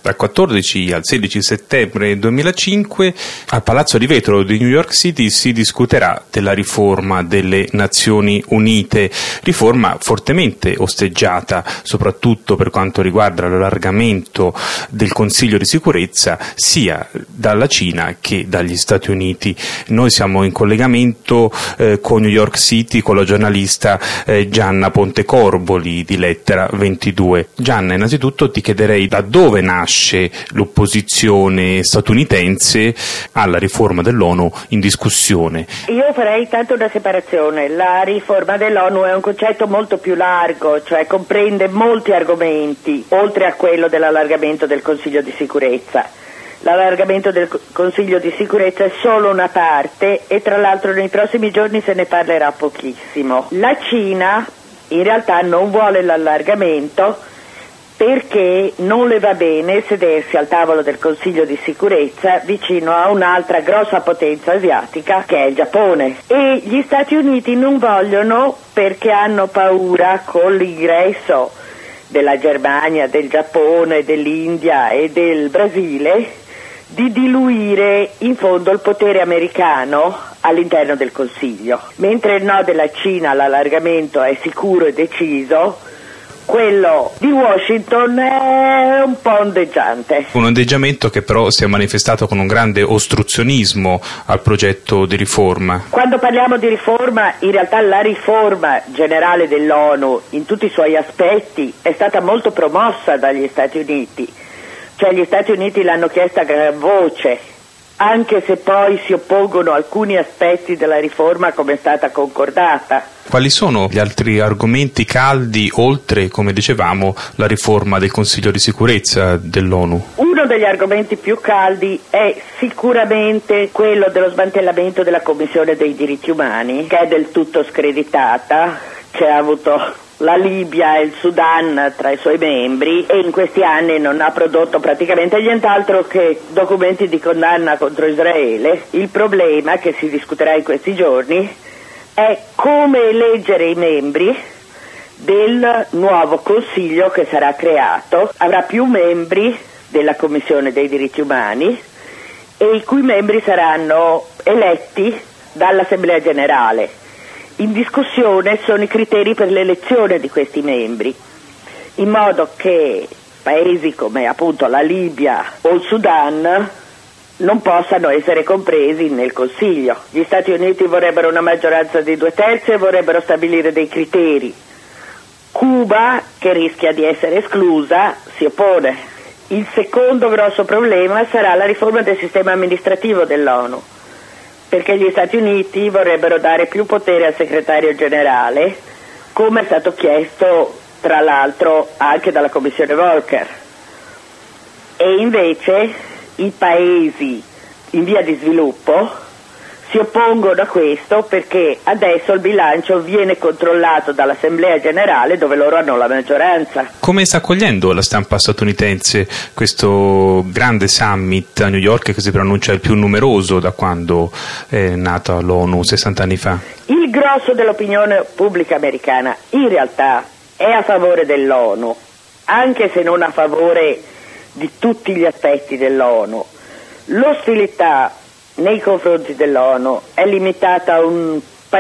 Dal 14 al 16 settembre 2005 al Palazzo di Vetro di New York City si discuterà della riforma delle Nazioni Unite, riforma fortemente osteggiata soprattutto per quanto riguarda l'allargamento del Consiglio di sicurezza sia dalla Cina che dagli Stati Uniti. Noi siamo in collegamento con New York City con la giornalista Gianna Pontecorboli di Lettera 22. Gianna, innanzitutto ti chiederei da dove nasce l'opposizione statunitense alla riforma dell'ONU in discussione. Io farei tanto una separazione. La riforma dell'ONU è un concetto molto più largo, cioè comprende molti argomenti, oltre a quello dell'allargamento del Consiglio di sicurezza. L'allargamento del Consiglio di sicurezza è solo una parte e tra l'altro nei prossimi giorni se ne parlerà pochissimo. La Cina in realtà non vuole l'allargamento perché non le va bene sedersi al tavolo del Consiglio di sicurezza vicino a un'altra grossa potenza asiatica che è il Giappone, e gli Stati Uniti non vogliono perché hanno paura con l'ingresso della Germania, del Giappone, dell'India e del Brasile di diluire in fondo il potere americano all'interno del Consiglio. Mentre il no della Cina all'allargamento è sicuro e deciso, quello di Washington è un po' ondeggiante. Un ondeggiamento che però si è manifestato con un grande ostruzionismo al progetto di riforma. Quando parliamo di riforma, in realtà la riforma generale dell'ONU in tutti i suoi aspetti è stata molto promossa dagli Stati Uniti, cioè gli Stati Uniti l'hanno chiesta a gran voce, anche se poi si oppongono alcuni aspetti della riforma come è stata concordata. Quali sono gli altri argomenti caldi oltre, come dicevamo, la riforma del Consiglio di sicurezza dell'ONU? Uno degli argomenti più caldi è sicuramente quello dello smantellamento della Commissione dei diritti umani, che è del tutto screditata, che ha avuto la Libia e il Sudan tra i suoi membri e in questi anni non ha prodotto praticamente nient'altro che documenti di condanna contro Israele. Il problema che si discuterà in questi giorni è come eleggere i membri del nuovo Consiglio che sarà creato. Avrà più membri della Commissione dei diritti umani e i cui membri saranno eletti dall'Assemblea Generale. In discussione sono i criteri per l'elezione di questi membri, in modo che paesi come appunto la Libia o il Sudan non possano essere compresi nel Consiglio. Gli Stati Uniti vorrebbero una maggioranza di 2/3 e vorrebbero stabilire dei criteri. Cuba, che rischia di essere esclusa, si oppone. Il secondo grosso problema sarà la riforma del sistema amministrativo dell'ONU, perché gli Stati Uniti vorrebbero dare più potere al segretario generale, come è stato chiesto tra l'altro anche dalla Commissione Volcker. E invece i paesi in via di sviluppo si oppongono a questo perché adesso il bilancio viene controllato dall'Assemblea Generale dove loro hanno la maggioranza. Come sta accogliendo la stampa statunitense questo grande summit a New York che si preannuncia il più numeroso da quando è nata l'ONU 60 anni fa? Il grosso dell'opinione pubblica americana in realtà è a favore dell'ONU, anche se non a favore di tutti gli aspetti dell'ONU. L'ostilità nei confronti dell'ONU è limitata a una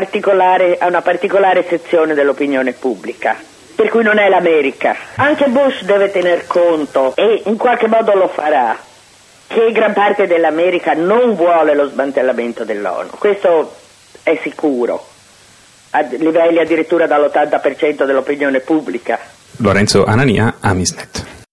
particolare sezione dell'opinione pubblica, per cui non è l'America. Anche Bush deve tener conto, e in qualche modo lo farà, che gran parte dell'America non vuole lo smantellamento dell'ONU. Questo è sicuro, a livelli addirittura dall'80% dell'opinione pubblica. Lorenzo Anania, Amisnet.